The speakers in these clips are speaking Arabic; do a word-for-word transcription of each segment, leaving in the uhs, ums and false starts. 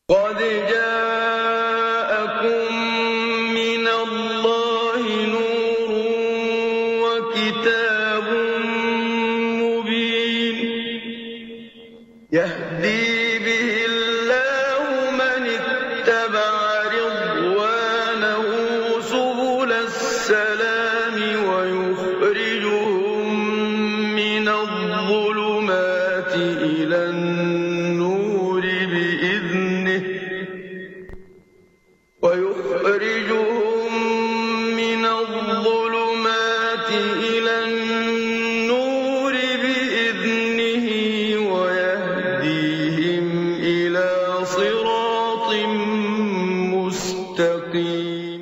قد جاءكم من الله نور وكتاب مبين يهدي به الله من اتبع رضوانه سبل السلام ويخرجهم من الظلمات إلى النور بإذنه ويخرجهم من الظلمات إلى النور بإذنه ويهديهم إلى صراط مستقيم.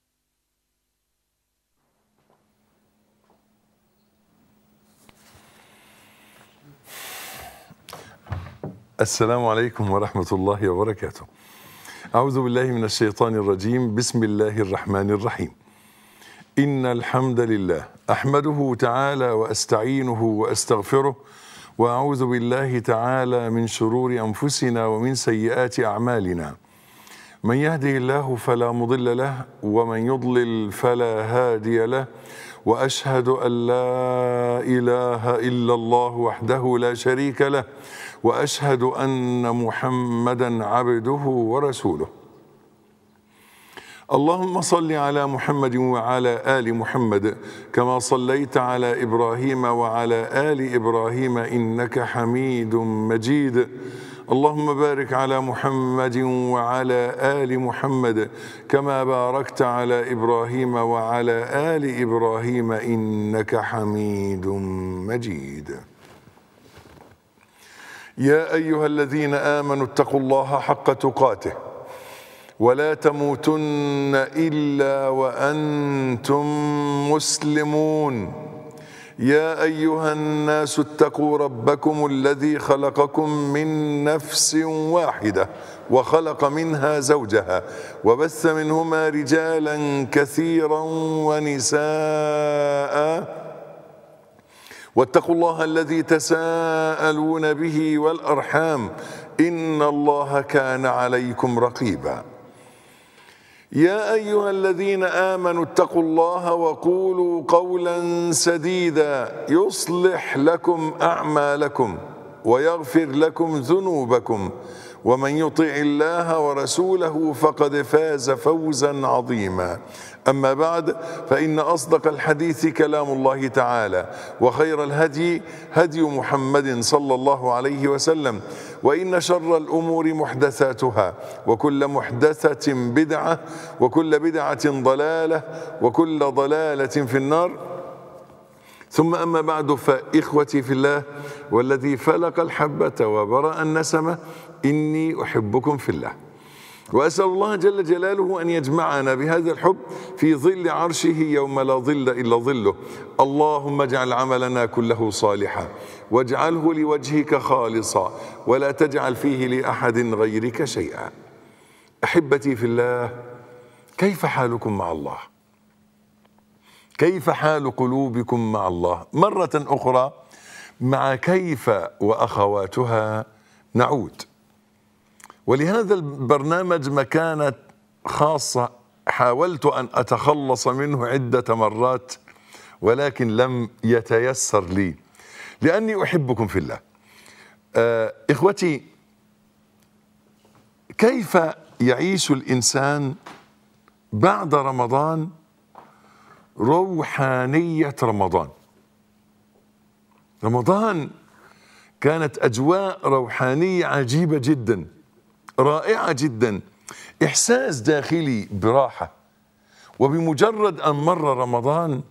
السلام عليكم ورحمة الله وبركاته. أعوذ بالله من الشيطان الرجيم. بسم الله الرحمن الرحيم. إن الحمد لله أحمده تعالى وأستعينه وأستغفره وأعوذ بالله تعالى من شرور أنفسنا ومن سيئات أعمالنا. من يهده الله فلا مضل له ومن يضلل فلا هادي له، وأشهد أن لا إله إلا الله وحده لا شريك له، وأشهد أن محمدا عبده ورسوله. اللهم صل على محمد وعلى آل محمد كما صليت على إبراهيم وعلى آل إبراهيم إنك حميد مجيد. اللهم بارك على محمد وعلى آل محمد كما باركت على إبراهيم وعلى آل إبراهيم إنك حميد مجيد. يا أيها الذين آمنوا اتقوا الله حق تقاته ولا تموتن إلا وأنتم مسلمون. يا أيها الناس اتقوا ربكم الذي خلقكم من نفس واحدة وخلق منها زوجها وبث منهما رجالا كثيرا ونساء، واتقوا الله الذي تساءلون به والأرحام إن الله كان عليكم رقيبا. يا أيها الذين آمنوا اتقوا الله وقولوا قولا سديدا يصلح لكم أعمالكم ويغفر لكم ذنوبكم، ومن يطع الله ورسوله فقد فاز فوزا عظيما. أما بعد، فإن أصدق الحديث كلام الله تعالى، وخير الهدي هدي محمد صلى الله عليه وسلم، وإن شر الأمور محدثاتها، وكل محدثة بدعة، وكل بدعة ضلالة، وكل ضلالة في النار. ثم أما بعد، فإخوتي في الله والذي فلق الحبة وبرأ النسمة، إني أحبكم في الله، وأسأل الله جل جلاله أن يجمعنا بهذا الحب في ظل عرشه يوم لا ظل إلا ظله. اللهم اجعل عملنا كله صالحا واجعله لوجهك خالصا ولا تجعل فيه لأحد غيرك شيئا. أحبتي في الله، كيف حالكم مع الله؟ كيف حال قلوبكم مع الله؟ مرة أخرى مع كيف وأخواتها نعود. ولهذا البرنامج مكانة خاصة حاولت أن أتخلص منه عدة مرات، ولكن لم يتيسر لي لأني أحبكم في الله. آه إخوتي، كيف يعيش الإنسان بعد رمضان روحانية رمضان؟ رمضان كانت أجواء روحانية عجيبة جدا، رائعة جدا، إحساس داخلي براحة. وبمجرد أن مر رمضان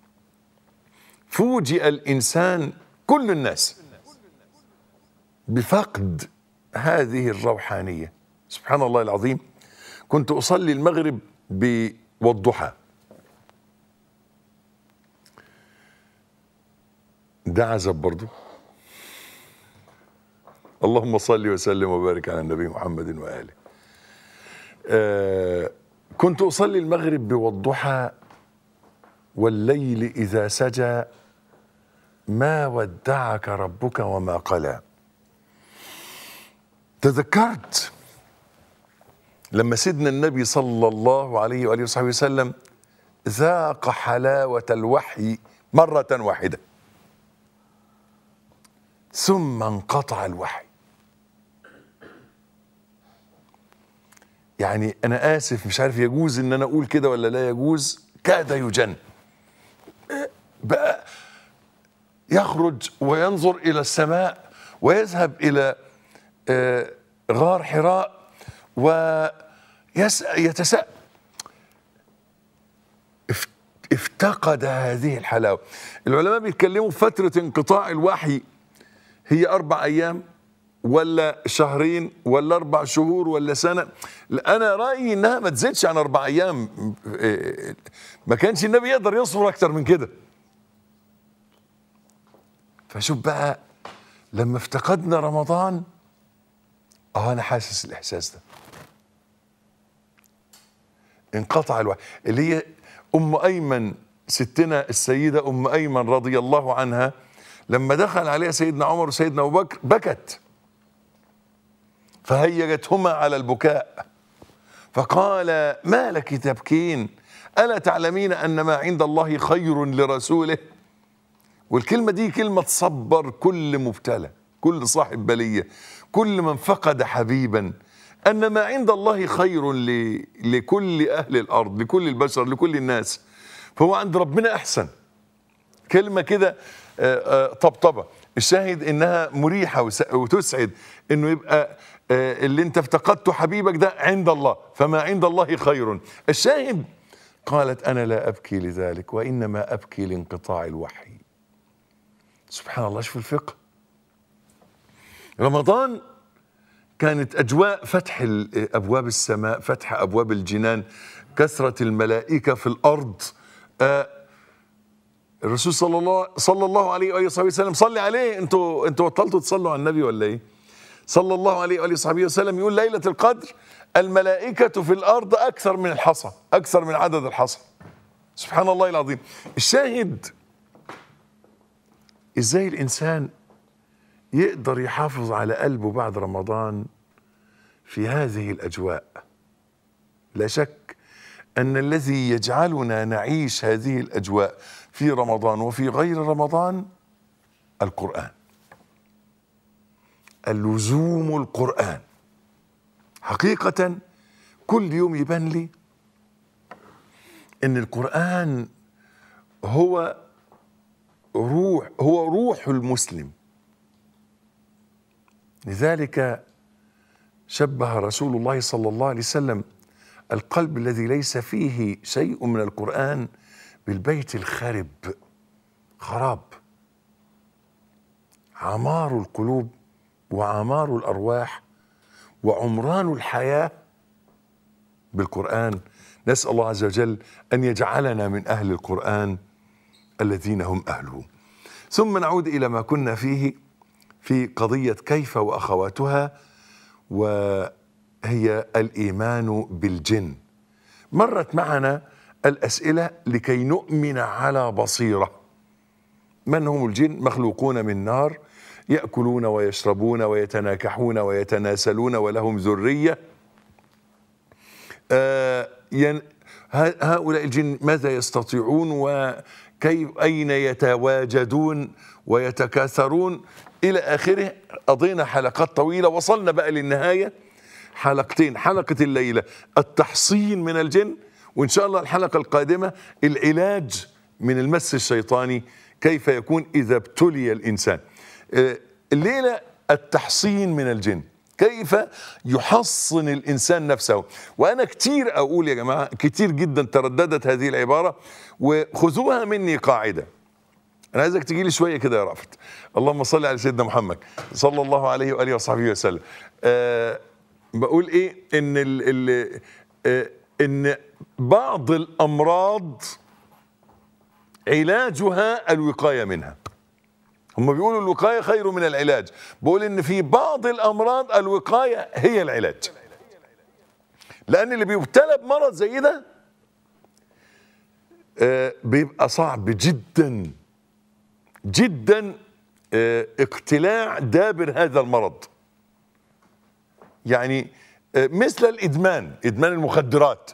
فوجئ الإنسان كل الناس بفقد هذه الروحانية. سبحان الله العظيم، كنت أصلي المغرب والضحى، ده عزب برضو. اللهم صل وسلم وبارك على النبي محمد وآله. آه كنت أصلي المغرب والضحى والليل إذا سجى ما ودعك ربك وما قلى. تذكرت لما سيدنا النبي صلى الله عليه وآله وصحبه وسلم ذاق حلاوة الوحي مرة واحدة ثم انقطع الوحي. يعني أنا آسف مش عارف يجوز إن أنا أقول كده ولا لا يجوز، كاد يجن بقى يخرج وينظر إلى السماء ويذهب إلى غار حراء ويتساءل، افتقد هذه الحلاوة. العلماء بيتكلموا فترة انقطاع الوحي هي أربع أيام ولا شهرين ولا أربع شهور ولا سنة. أنا رأيي إنها ما تزيدش عن أربع أيام، ما كانش النبي يقدر يصبر أكتر من كده. فشوف بقى لما افتقدنا رمضان، اه أنا حاسس الإحساس ده، انقطع الوحي. اللي هي أم أيمن، ستنا السيدة أم أيمن رضي الله عنها، لما دخل عليها سيدنا عمر وسيدنا أبو بكر بكت، فهيجتهما على البكاء، فقال ما لك تبكين ألا تعلمين أن ما عند الله خير لرسوله؟ والكلمة دي كلمة تصبر كل مبتلى، كل صاحب بلية، كل من فقد حبيبا، أن ما عند الله خير لكل أهل الأرض، لكل البشر، لكل الناس، فهو عند ربنا أحسن. كلمة كده طبطبة. الشاهد إنها مريحة وتسعد، إنه يبقى اللي انت افتقدته حبيبك ده عند الله، فما عند الله خير. الشاهد قالت أنا لا أبكي لذلك وإنما أبكي لانقطاع الوحي. سبحان الله، شوف الفقه. رمضان كانت أجواء فتح أبواب السماء، فتح أبواب الجنان، كثرة الملائكة في الأرض. آه الرسول صلى الله صلى الله عليه وآله وصحبه وسلم، صلي عليه، انتوا انتوا بطلتوا تصلوا على النبي ولا ايه؟ صلى الله عليه وآله وصحبه وسلم يقول ليلة القدر الملائكة في الأرض أكثر من الحصى، أكثر من عدد الحصى. سبحان الله العظيم. الشاهد إزاي الإنسان يقدر يحافظ على قلبه بعد رمضان في هذه الأجواء. لا شك أن الذي يجعلنا نعيش هذه الأجواء في رمضان وفي غير رمضان القرآن، اللزوم القرآن. حقيقة كل يوم يبان لي أن القرآن هو روح هو روح المسلم. لذلك شبه رسول الله صلى الله عليه وسلم القلب الذي ليس فيه شيء من القرآن بالبيت الخرب، خراب. عمار القلوب وعمار الأرواح وعمران الحياة بالقرآن. نسأل الله عز وجل أن يجعلنا من أهل القرآن الذين هم أهله. ثم نعود إلى ما كنا فيه في قضية كيف وأخواتها، وهي الإيمان بالجن. مرت معنا الأسئلة لكي نؤمن على بصيرة. من هم الجن؟ مخلوقون من نار، يأكلون ويشربون ويتناكحون ويتناسلون ولهم ذرية. آه ين هؤلاء الجن ماذا يستطيعون وكيف أين يتواجدون ويتكاثرون إلى آخره. قضينا حلقات طويلة، وصلنا بقى للنهاية حلقتين. حلقة الليلة التحصين من الجن، وإن شاء الله الحلقة القادمة العلاج من المس الشيطاني، كيف يكون إذا ابتلي الإنسان. الليلة التحصين من الجن، كيف يحصن الإنسان نفسه. وأنا كتير أقول يا جماعة، كتير جدا ترددت هذه العبارة، وخذوها مني قاعدة. أنا عايزك تجي لي شوية كده يا رأفت. اللهم صل على سيدنا محمد صلى الله عليه وآله وصحبه وسلم. أه بقول إيه؟ إن ال ال أه إن بعض الأمراض علاجها الوقاية منها. هم بيقولوا الوقاية خير من العلاج، بقول إن في بعض الأمراض الوقاية هي العلاج. لأن اللي بيبتلى بمرض زي ده أه بيبقى صعب جدا جدا اقتلاع دابر هذا المرض. يعني مثل الإدمان، إدمان المخدرات.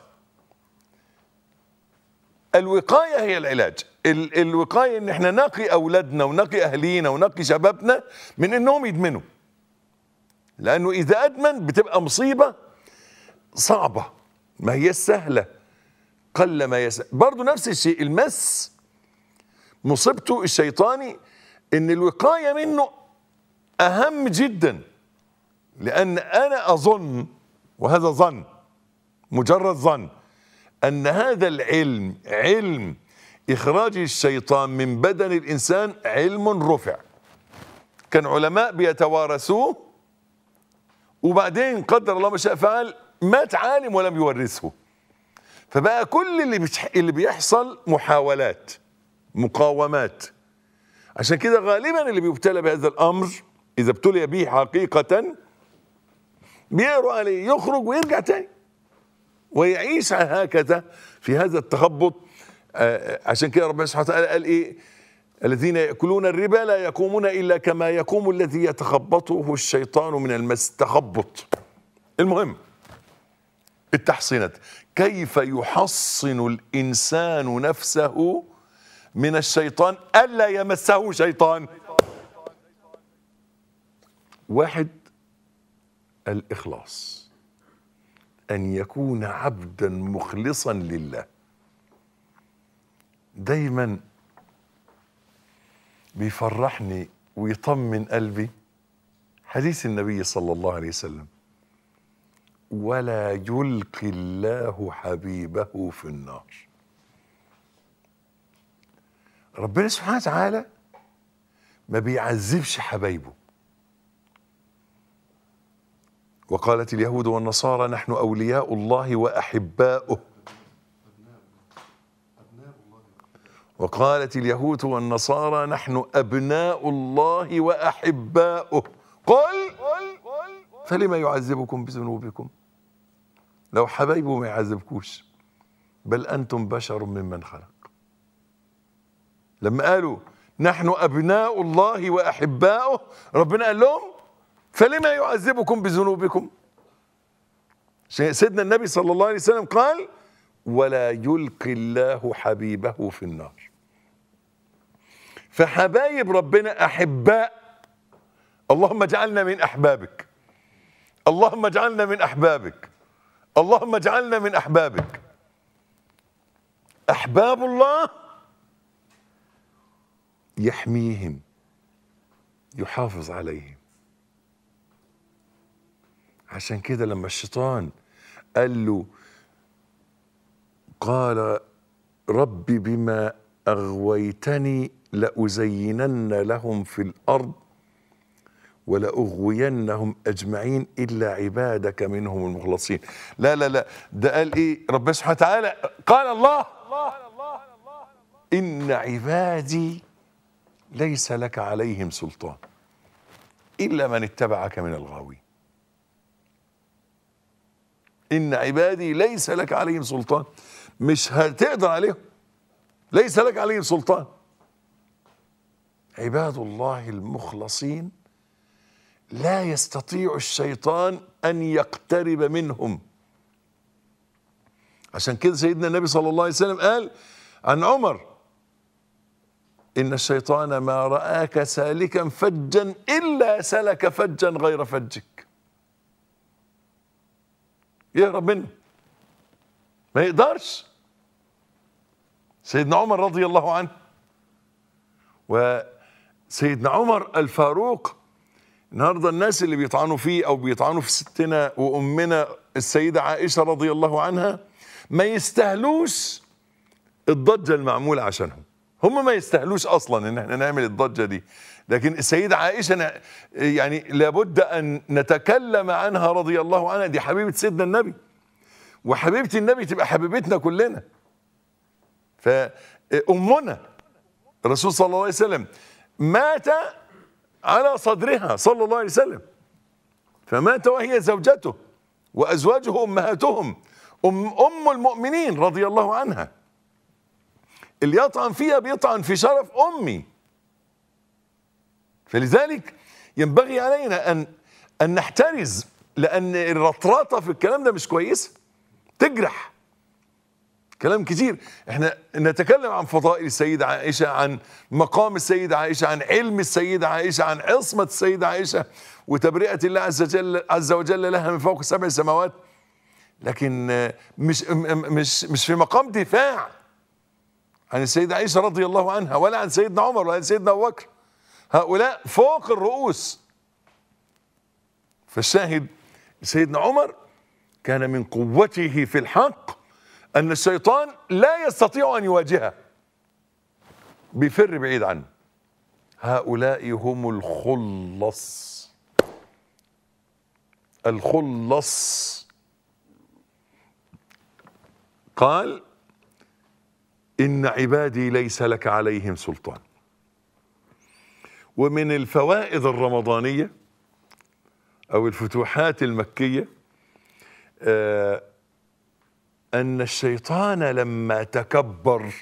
الوقاية هي العلاج. ال الوقاية ان احنا نقي اولادنا ونقي اهلينا ونقي شبابنا من انهم يدمنوا، لانه اذا ادمن بتبقى مصيبة صعبة، ما هي سهلة، قل ما يسهل. برضو نفس الشيء المس، مصيبته الشيطاني ان الوقاية منه اهم جدا، لان انا اظن، وهذا ظن مجرد ظن، ان هذا العلم، علم اخراج الشيطان من بدن الانسان، علم رفع. كان علماء بيتوارثوه، وبعدين قدر الله ما شاء فعل مات عالم ولم يورثه، فبقى كل اللي اللي بيحصل محاولات، مقاومات. عشان كده غالبا اللي بيبتلى بهذا الامر اذا ابتلي به حقيقة بيقروا عليه، يخرج ويرجع تاني ويعيش هكذا في هذا التخبط. آه عشان كده ربنا سبحانه وتعالى قال ايه؟ الذين يأكلون الربا لا يقومون إلا كما يقوم الذي يتخبطه الشيطان من المس. تخبط. المهم التحصينات، كيف يحصن الإنسان نفسه من الشيطان ألا يمسه شيطان؟ واحد، الإخلاص، أن يكون عبدا مخلصا لله. دايما بيفرحني ويطمن قلبي حديث النبي صلى الله عليه وسلم: ولا يلقي الله حبيبه في النار. ربنا سبحانه وتعالى ما بيعذبش حبايبه. وقالت اليهود والنصارى نحن أولياء الله وأحباؤه. وقالت اليهود والنصارى نحن أبناء الله وأحباؤه. قل فلما يعذبكم بذنوبكم؟ لو حبايبه ما يعذبكوش، بل أنتم بشر ممن خلق. لما قالوا نحن أبناء الله وأحباؤه، ربنا قال لهم فلما يعذبكم بذنوبكم؟ سيدنا النبي صلى الله عليه وسلم قال: ولا يلقي الله حبيبه في النار. فحبايب ربنا أحباء. اللهم اجعلنا من أحبابك، اللهم اجعلنا من أحبابك، اللهم اجعلنا من أحبابك. أحباب الله يحميهم، يحافظ عليهم. عشان كده لما الشيطان قال له، قال رب بما أغويتني لأزينن لهم في الأرض ولأغوينهم أجمعين إلا عبادك منهم المخلصين. لا لا لا، ده قال إيه ربنا سبحانه وتعالى؟ قال الله: إن عبادي ليس لك عليهم سلطان إلا من اتبعك من الغاوين. إن عبادي ليس لك عليهم سلطان، مش هتقدر عليهم، ليس لك عليهم سلطان. عباد الله المخلصين لا يستطيع الشيطان أن يقترب منهم. عشان كده سيدنا النبي صلى الله عليه وسلم قال عن عمر: إن الشيطان ما رآك سالكا فجا إلا سلك فجا غير فجك. يهرب منه، ما يقدرش. سيدنا عمر رضي الله عنه، وسيدنا عمر الفاروق، النهارده الناس اللي بيطعنوا فيه او بيطعنوا في ستنا وامنا السيده عائشه رضي الله عنها ما يستاهلوش الضجه المعموله عشانهم. هم ما يستاهلوش اصلا ان احنا نعمل الضجه دي، لكن السيده عائشه يعني لابد ان نتكلم عنها رضي الله عنها. دي حبيبه سيدنا النبي، وحبيبه النبي تبقى حبيبتنا كلنا. فامنا الرسول صلى الله عليه وسلم مات على صدرها صلى الله عليه وسلم، فمات وهي زوجته وازواجه امهاتهم، ام ام المؤمنين رضي الله عنها. اللي يطعن فيها بيطعن في شرف امي. فلذلك ينبغي علينا ان ان نحترز لأن الرطرطة في الكلام ده مش كويسة، تجرح. كلام كتير، احنا نتكلم عن فضائل السيدة عائشة، عن مقام السيدة عائشة، عن علم السيدة عائشة، عن عصمة السيدة عائشة وتبرئة الله عز وجل عز وجل لها من فوق سبع سماوات، لكن مش مش مش في مقام دفاع عن السيدة عائشة رضي الله عنها، ولا عن سيدنا عمر، ولا عن سيدنا أبو بكر. هؤلاء فوق الرؤوس. فالشاهد سيدنا عمر كان من قوته في الحق أن الشيطان لا يستطيع أن يواجهه، بيفر بعيد عنه. هؤلاء هم الخلص. الخلص قال إن عبادي ليس لك عليهم سلطان. ومن الفوائد الرمضانية أو الفتوحات المكية آه أن الشيطان لما تكبر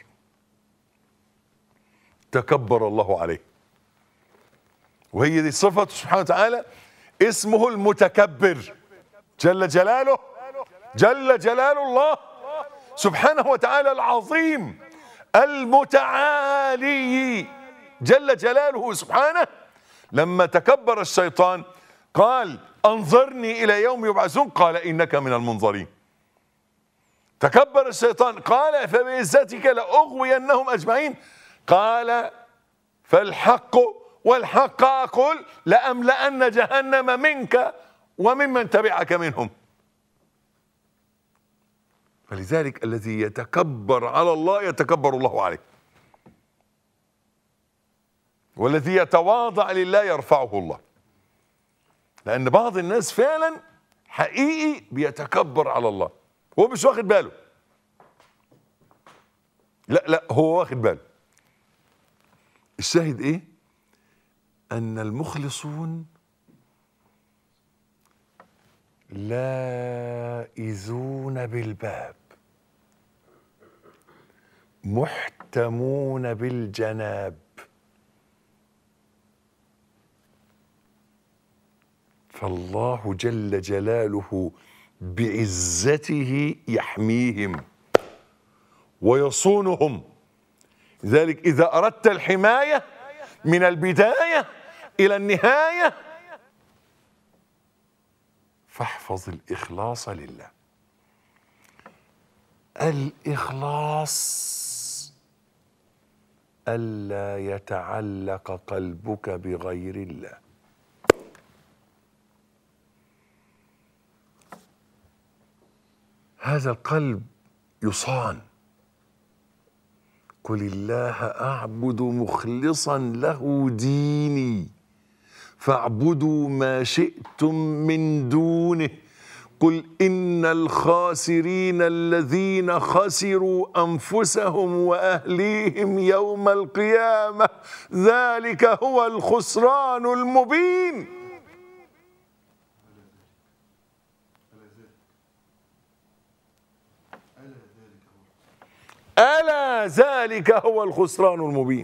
تكبر الله عليه، وهي دي صفته سبحانه وتعالى، اسمه المتكبر جل جلاله، جل جلال الله سبحانه وتعالى العظيم المتعالي جل جلاله سبحانه. لما تكبر الشيطان قال أنظرني إلى يوم يبعثون، قال إنك من المنظرين. تكبر الشيطان قال فبعزتك لأغوينهم أجمعين، قال فالحق والحق أقول لأملأن جهنم منك وممن تبعك منهم. فلذلك الذي يتكبر على الله يتكبر الله عليه، والذي يتواضع لله يرفعه الله. لأن بعض الناس فعلا حقيقي بيتكبر على الله، هو مش واخد باله. لا لا هو واخد باله. الشاهد ايه؟ ان المخلصون لائذون بالباب محتمون بالجناب. فالله جل جلاله بعزته يحميهم ويصونهم. لذلك إذا أردت الحماية من البداية إلى النهاية فاحفظ الإخلاص لله. الإخلاص ألا يتعلق قلبك بغير الله. هذا القلب يصان. قل الله أعبد مخلصا له ديني فاعبدوا ما شئتم من دونه قل إن الخاسرين الذين خسروا أنفسهم وأهليهم يوم القيامة ذلك هو الخسران المبين. ألا ذلك هو الخسران المبين.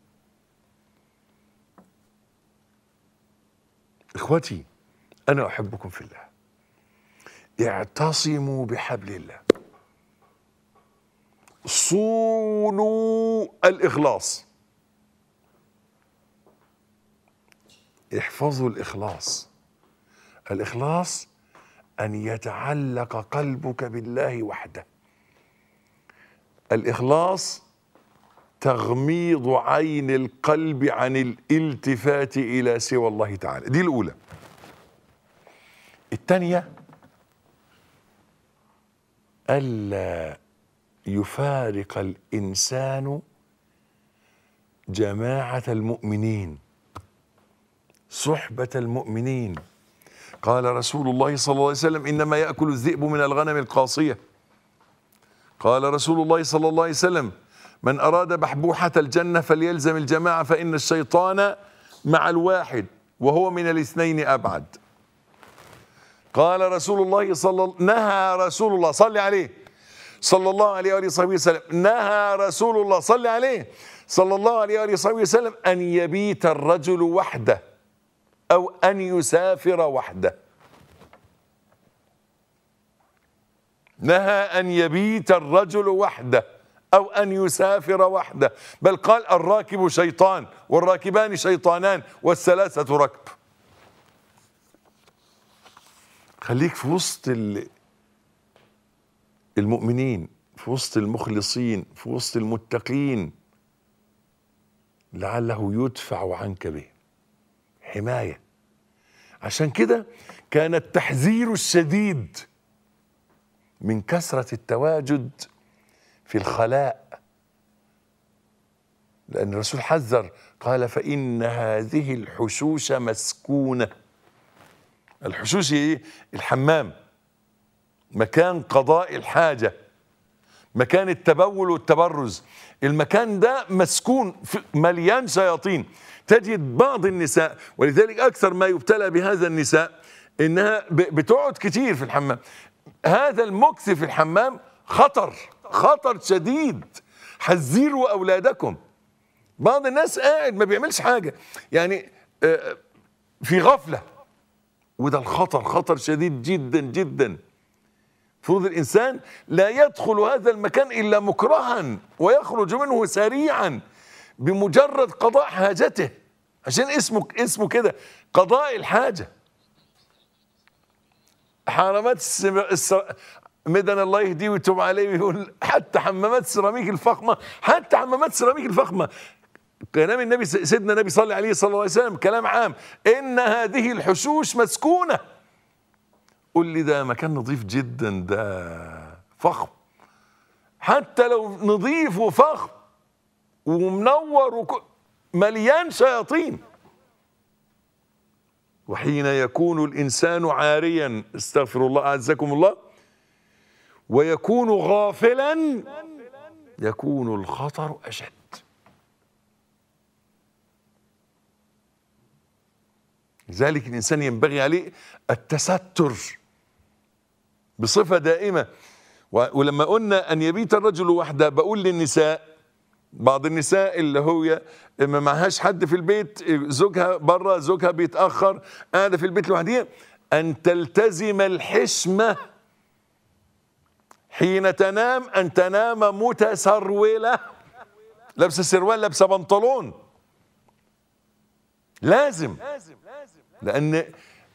إخوتي أنا أحبكم في الله، اعتصموا بحبل الله، صونوا الإخلاص، احفظوا الإخلاص. الإخلاص أن يتعلق قلبك بالله وحده. الإخلاص تغميض عين القلب عن الالتفات إلى سوى الله تعالى. دي الأولى. الثانية ألا يفارق الإنسان جماعة المؤمنين، صحبة المؤمنين. قال رسول الله صلى الله عليه وسلم إنما يأكل الذئب من الغنم القاصية. قال رسول الله صلى الله عليه وسلم من أراد بحبوحة الجنة فليلزم الجماعة فإن الشيطان مع الواحد وهو من الاثنين أبعد. قال رسول الله صلى نهى رسول الله صلى عليه صلى الله عليه وآله وصحبه وسلم نهى رسول الله صلى عليه صلى الله عليه وآله وصحبه وسلم أن يبيت الرجل وحده أو أن يسافر وحده. نهى أن يبيت الرجل وحده أو أن يسافر وحده، بل قال الراكب شيطان والراكبان شيطانان والثلاثة ركب. خليك في وسط المؤمنين، في وسط المخلصين، في وسط المتقين، لعله يدفع عنك به حماية. عشان كده كان التحذير الشديد من كثرة التواجد في الخلاء، لأن الرسول حذر قال فإن هذه الحشوش مسكونة. الحشوش ايه؟ الحمام، مكان قضاء الحاجة، مكان التبول والتبرز، المكان ده مسكون مليان شياطين. تجد بعض النساء، ولذلك أكثر ما يبتلى بهذا النساء إنها بتقعد كتير في الحمام. هذا المكث في الحمام خطر، خطر شديد. حذروا أولادكم. بعض الناس قاعد ما بيعملش حاجة، يعني في غفلة، وده الخطر خطر شديد جدا جدا. المفروض الإنسان لا يدخل هذا المكان إلا مكرها ويخرج منه سريعا بمجرد قضاء حاجته، عشان اسمه اسمه كده قضاء الحاجة. حرامات السر... مدن الله يهديه ويتوب عليه، ويقول حتى حمامات السيراميك الفخمة، حتى حمامات السيراميك الفخمة. كلام النبي سيدنا النبي صلى الله عليه صلى الله عليه وسلم كلام عام، إن هذه الحشوش مسكونة. قل لي ده مكان نظيف جدا، ده فخم، حتى لو نظيف وفخم ومنور وك... مليان شياطين. وحين يكون الإنسان عاريا، استغفر الله أعزكم الله، ويكون غافلا يكون الخطر أشد. لذلك الإنسان ينبغي عليه التستر بصفة دائمة. ولما قلنا أن يبيت الرجل وحده، بقول للنساء، بعض النساء اللي هو ما معهاش حد في البيت، زوجها بره، زوجها بيتأخر، قاعدة في البيت لوحدها، أن تلتزم الحشمة حين تنام، أن تنام متسرولة، لابسة سروال، لابسة بنطلون، لازم. لأن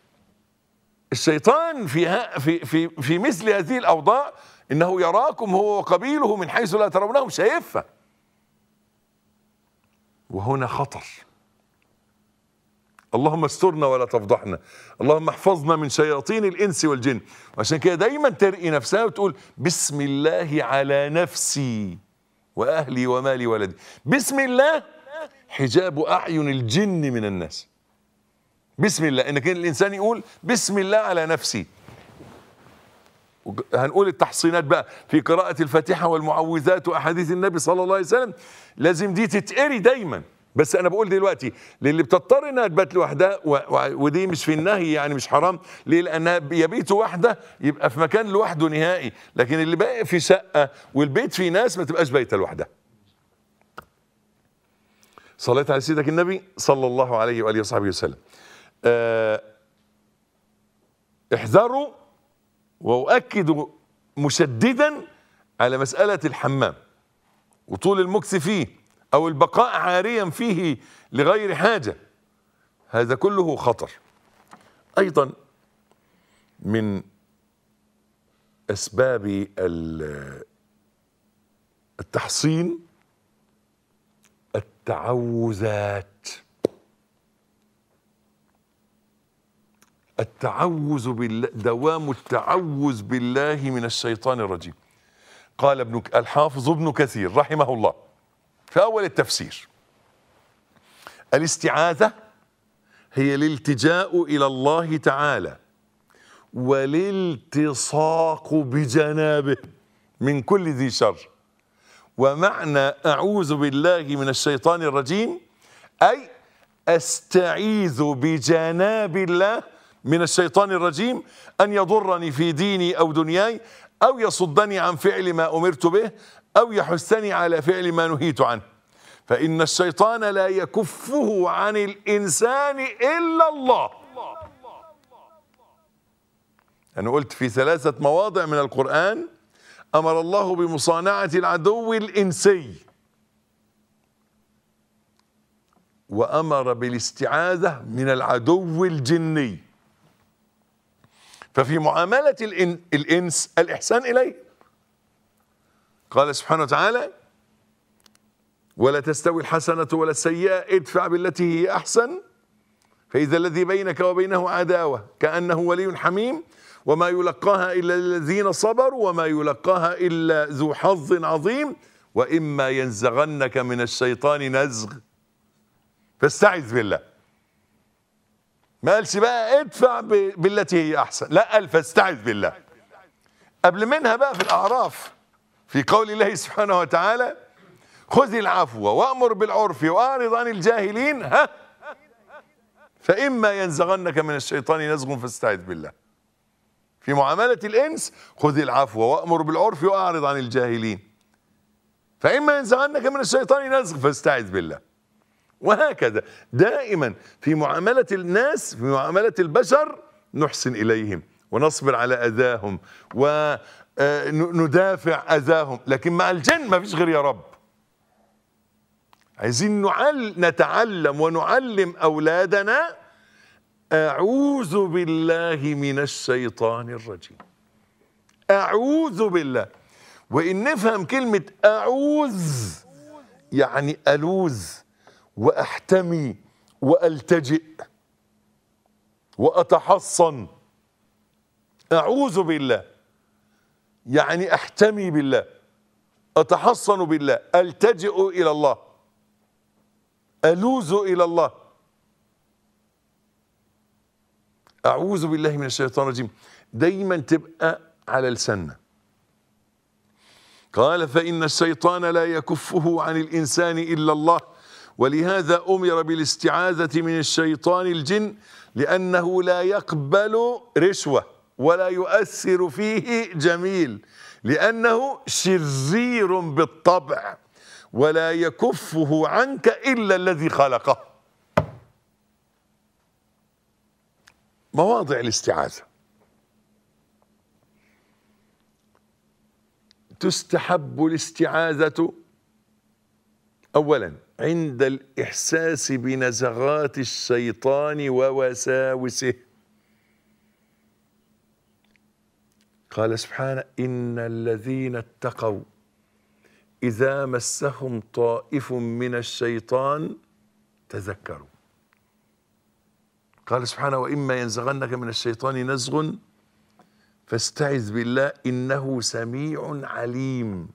الشيطان في في في في مثل هذه الأوضاع إنه يراكم هو وقبيله من حيث لا ترونهم، شايفها. وهنا خطر. اللهم استرنا ولا تفضحنا، اللهم احفظنا من شياطين الإنس والجن. وعشان كده دايما ترقي نفسها وتقول بسم الله على نفسي وأهلي ومالي ولدي. بسم الله حجاب أعين الجن من الناس. بسم الله، إنك الإنسان يقول بسم الله على نفسي. هنقول التحصينات بقى في قراءة الفاتحة والمعوذات وأحاديث النبي صلى الله عليه وسلم، لازم دي تتقري دايما. بس أنا بقول دلوقتي للي بتضطر إنها تبات لوحدها، ودي مش في النهي، يعني مش حرام، ليه؟ لأنها يبيت وحده يبقى في مكان لوحده نهائي، لكن اللي باقي في شقة والبيت فيه ناس ما تبقاش بايته لوحدها. صليت على سيدك النبي صلى الله عليه وآله وصحبه وسلم. اه احذروا، وأؤكد مشددا على مسألة الحمام وطول المكث فيه أو البقاء عاريا فيه لغير حاجة، هذا كله خطر. أيضا من أسباب التحصين التعوذات. التعوذ بالله، دوام التعوذ بالله من الشيطان الرجيم. قال ابن الحافظ ابن كثير رحمه الله في أول التفسير: الاستعاذة هي الالتجاء إلى الله تعالى والالتصاق بجنابه من كل ذي شر. ومعنى أعوذ بالله من الشيطان الرجيم أي أستعيذ بجناب الله من الشيطان الرجيم أن يضرني في ديني أو دنياي، أو يصدني عن فعل ما أمرت به، أو يحثني على فعل ما نهيت عنه. فإن الشيطان لا يكفه عن الإنسان إلا الله. أنا قلت في ثلاثة مواضع من القرآن أمر الله بمصانعة العدو الإنسي، وأمر بالاستعاذة من العدو الجني. ففي معاملة الإن الإنس الإحسان إليه. قال سبحانه وتعالى: ولا تستوي الحسنة ولا السيئة ادفع بالتي هي أحسن فإذا الذي بينك وبينه عداوة كأنه ولي حميم وما يلقاها إلا الذين صبروا وما يلقاها إلا ذو حظ عظيم وإما ينزغنك من الشيطان نزغ فاستعذ بالله. ما قالش بقى ادفع بالتي هي أحسن، لا، قال فاستعذ بالله. قبل منها بقى في الأعراف في قول الله سبحانه وتعالى: خذ العفو وأمر بالعرف وأعرض عن الجاهلين ها فإما ينزغنك من الشيطان نزغ فاستعذ بالله. في معاملة الإنس: خذ العفو وأمر بالعرف وأعرض عن الجاهلين فإما ينزغنك من الشيطان نزغ فاستعذ بالله. وهكذا دائما في معاملة الناس، في معاملة البشر، نحسن إليهم ونصبر على أذاهم وندافع أذاهم. لكن مع الجن ما فيش غير يا رب. عايزين نعل نتعلم ونعلم أولادنا أعوذ بالله من الشيطان الرجيم. أعوذ بالله. وإن نفهم كلمة أعوذ يعني ألوذ وأحتمي وألتجئ وأتحصن. أعوذ بالله يعني أحتمي بالله، أتحصن بالله، ألتجئ إلى الله، ألوذ إلى الله. أعوذ بالله من الشيطان الرجيم دايما تبقى على لساننا. قال: فإن الشيطان لا يكفه عن الإنسان إلا الله ولهذا أمر بالاستعاذة من الشيطان الجن لأنه لا يقبل رشوة ولا يؤثر فيه جميل لأنه شرير بالطبع ولا يكفه عنك إلا الذي خلقه. مواضع الاستعاذة: تستحب الاستعاذة أولا عند الإحساس بنزغات الشيطان ووساوسه. قال سبحانه: إن الذين اتقوا إذا مسهم طائف من الشيطان تذكروا. قال سبحانه: وإما ينزغنك من الشيطان نزغ فاستعذ بالله إنه سميع عليم.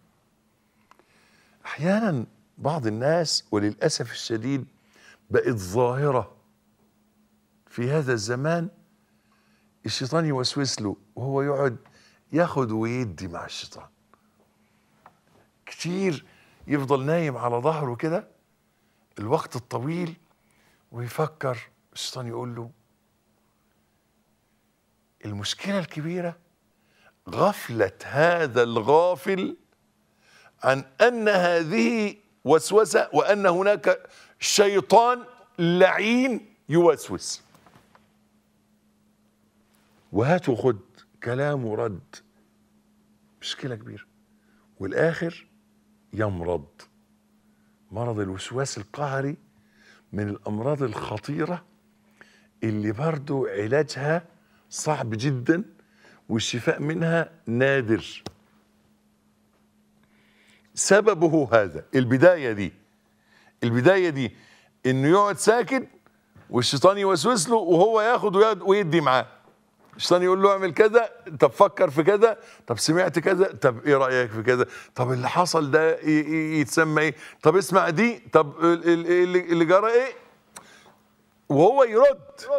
أحيانا بعض الناس وللأسف الشديد بقت ظاهرة في هذا الزمان، الشيطان يوسوس له وهو يقعد ياخد ويدي مع الشيطان كتير، يفضل نايم على ظهره كده الوقت الطويل ويفكر. الشيطان يقول له المشكلة الكبيرة غفلة هذا الغافل عن أن هذه وسوسة وأن هناك شيطان لعين يوسوس. وهات وخد، كلام ورد، مشكلة كبيرة، والآخر يمرض. مرض الوسواس القهري من الأمراض الخطيرة اللي برضو علاجها صعب جدا والشفاء منها نادر. سببه هذا، البداية دي البداية دي انه يقعد ساكت والشيطان يوسوس له وهو ياخد ويدي معاه. الشيطان يقول له اعمل كذا، طب فكر في كذا، طب سمعت كذا، طب ايه رأيك في كذا، طب اللي حصل ده يتسمى ايه، طب اسمع دي، طب اللي جرى ايه، وهو يرد.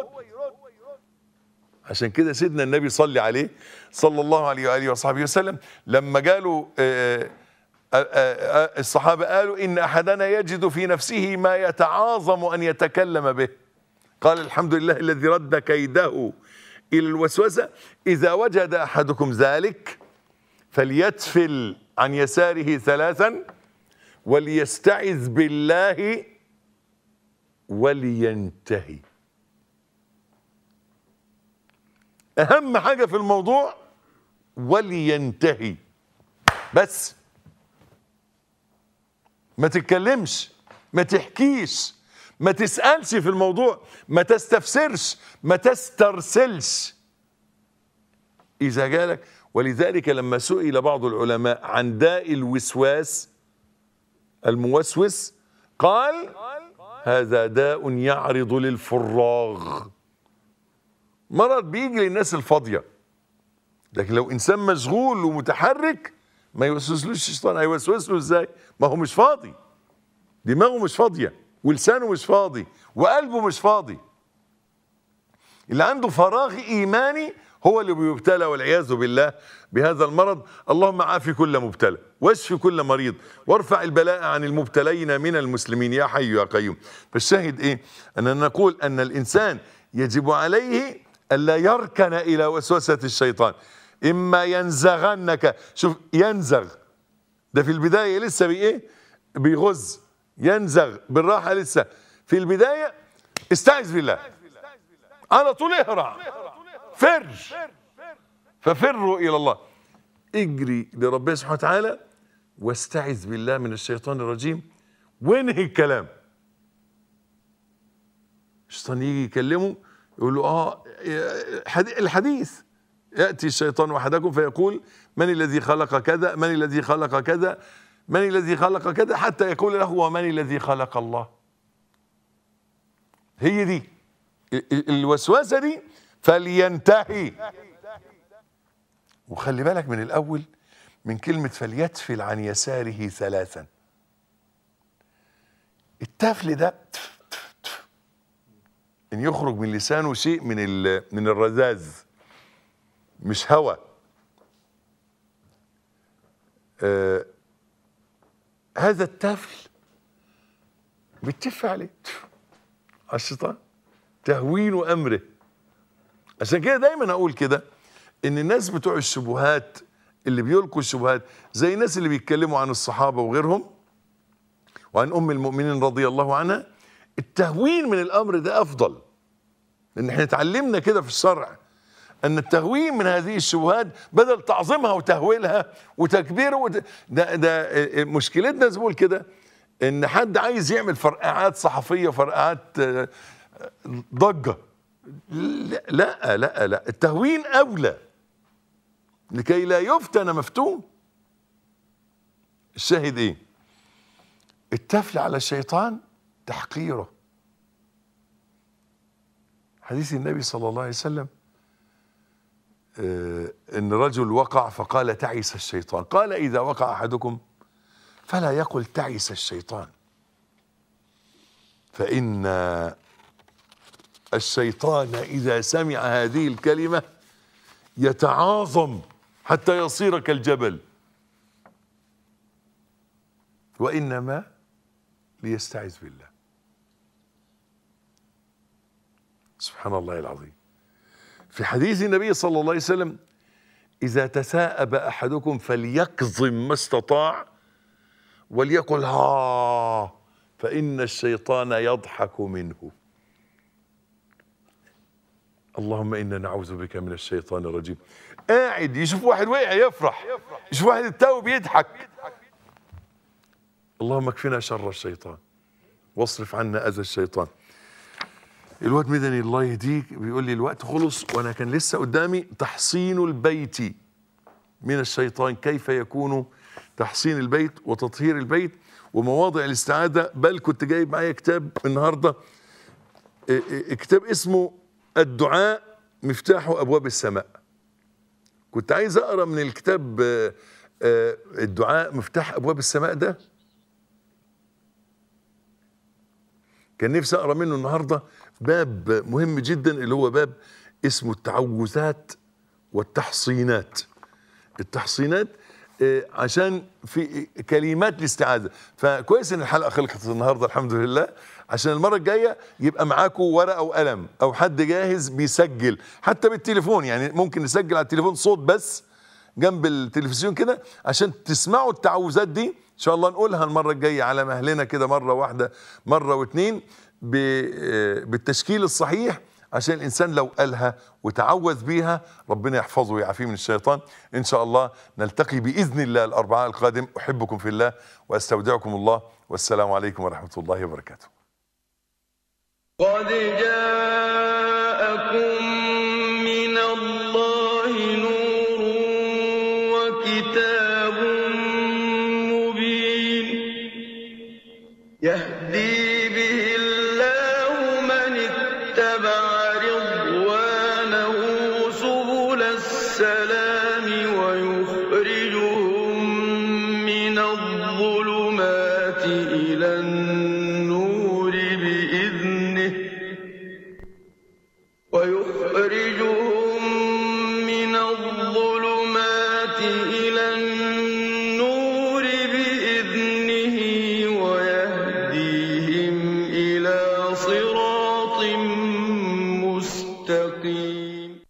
عشان كده سيدنا النبي صلى عليه صلى الله عليه وآله وصحبه وسلم لما قالوا آآ آآ الصحابة قالوا إن أحدنا يجد في نفسه ما يتعاظم أن يتكلم به، قال الحمد لله الذي رد كيده إلى الوسوسة. إذا وجد أحدكم ذلك فليتفل عن يساره ثلاثا وليستعذ بالله ولينتهي. أهم حاجة في الموضوع ولينتهي. بس. ما تتكلمش، ما تحكيش، ما تسألش في الموضوع، ما تستفسرش، ما تسترسلش إذا جالك. ولذلك لما سئل بعض العلماء عن داء الوسواس الموسوس قال هذا داء يعرض للفراغ، مرض بيجي للناس الفاضية. لكن لو إنسان مشغول ومتحرك ما يوسوسلوش الشيطان. هيوسوس له ازاي؟ ما هو مش فاضي، دماغه مش فاضية ولسانه مش فاضي وقلبه مش فاضي. اللي عنده فراغ إيماني هو اللي بيبتلى والعياذ بالله بهذا المرض. اللهم عافي كل مبتلى واشفي كل مريض وارفع البلاء عن المبتلين من المسلمين يا حي يا قيوم. فالشاهد ايه؟ أننا نقول أن الإنسان يجب عليه ألا يركن إلى وسوسة الشيطان. إما ينزغنك، شوف ينزغ ده في البداية لسه بإيه؟ بيغز، ينزغ بالراحة لسه في البداية. استعذ بالله على طول، اهرع، فر، ففروا إلى الله، اجري لربنا سبحانه وتعالى واستعذ بالله من الشيطان الرجيم وانهي الكلام. الشيطان يجي يكلمه يقول له اه الحديث، يأتي الشيطان وحدكم فيقول من الذي خلق كذا، من الذي خلق كذا، من الذي خلق كذا، حتى يقول له ومن الذي خلق الله. هي دي الوسوسة دي، فلينتهي. وخلي بالك من الأول من كلمة فليتفل عن يساره ثلاثا. التفل ده إن يخرج من لسانه شيء من من الرذاذ مش هوى. آه هذا التفل بيتف عليه على الشيطان، تهوين أمره. عشان كده دايما أقول كده إن الناس بتوع الشبهات اللي بيلقوا الشبهات زي الناس اللي بيتكلموا عن الصحابة وغيرهم وعن أم المؤمنين رضي الله عنها، التهوين من الأمر ده أفضل. لأن احنا اتعلمنا كده في الشرع أن التهوين من هذه الشبهات بدل تعظيمها وتهويلها وتكبيرها وت... ده, ده مشكلتنا زي ما بقول كده، إن حد عايز يعمل فرقعات صحفية، فرقعات ضجة. لا لا لا، التهوين أولى لكي لا يفتن مفتون. الشاهد إيه؟ التفل على الشيطان تحقيره. حديث النبي صلى الله عليه وسلم إن رجل وقع فقال تعس الشيطان، قال إذا وقع أحدكم فلا يقل تعس الشيطان، فإن الشيطان إذا سمع هذه الكلمة يتعاظم حتى يصير كالجبل، وإنما ليستعذ بالله. سبحان الله العظيم. في حديث النبي صلى الله عليه وسلم إذا تثاءب أحدكم فليكظم ما استطاع وليقل ها، فإن الشيطان يضحك منه. اللهم إنا نعوذ بك من الشيطان الرجيم. قاعد يشوف واحد وقع يفرح، يشوف واحد التوب يضحك. اللهم اكفنا شر الشيطان واصرف عنا أذى الشيطان. الواد مدني الله يهديك بيقول لي الوقت خلص وانا كان لسه قدامي تحصين البيت من الشيطان، كيف يكون تحصين البيت وتطهير البيت ومواضع الاستعاذة. بل كنت جايب معايا كتاب النهارده، كتاب اسمه الدعاء مفتاح ابواب السماء. كنت عايز اقرا من الكتاب الدعاء مفتاح ابواب السماء ده، كان نفسي اقرا منه النهارده باب مهم جدا اللي هو باب اسمه التعوذات والتحصينات. التحصينات عشان في كلمات الاستعاذة. فكويس ان الحلقة خلقت النهارده الحمد لله، عشان المرة الجاية يبقى معاكم ورقة وقلم او حد جاهز بيسجل حتى بالتليفون. يعني ممكن نسجل على التليفون صوت بس جنب التلفزيون كده عشان تسمعوا التعوذات دي. ان شاء الله نقولها المرة الجاية على مهلنا كده، مرة واحدة مرة واثنين بالتشكيل الصحيح عشان الإنسان لو قالها وتعوذ بيها ربنا يحفظه ويعافيه من الشيطان. إن شاء الله نلتقي بإذن الله الأربعاء القادم. أحبكم في الله وأستودعكم الله، والسلام عليكم ورحمة الله وبركاته. قد جاءكم من الله نور وكتاب مبين يهدي به الله من اتبع رضوانه سبل السلام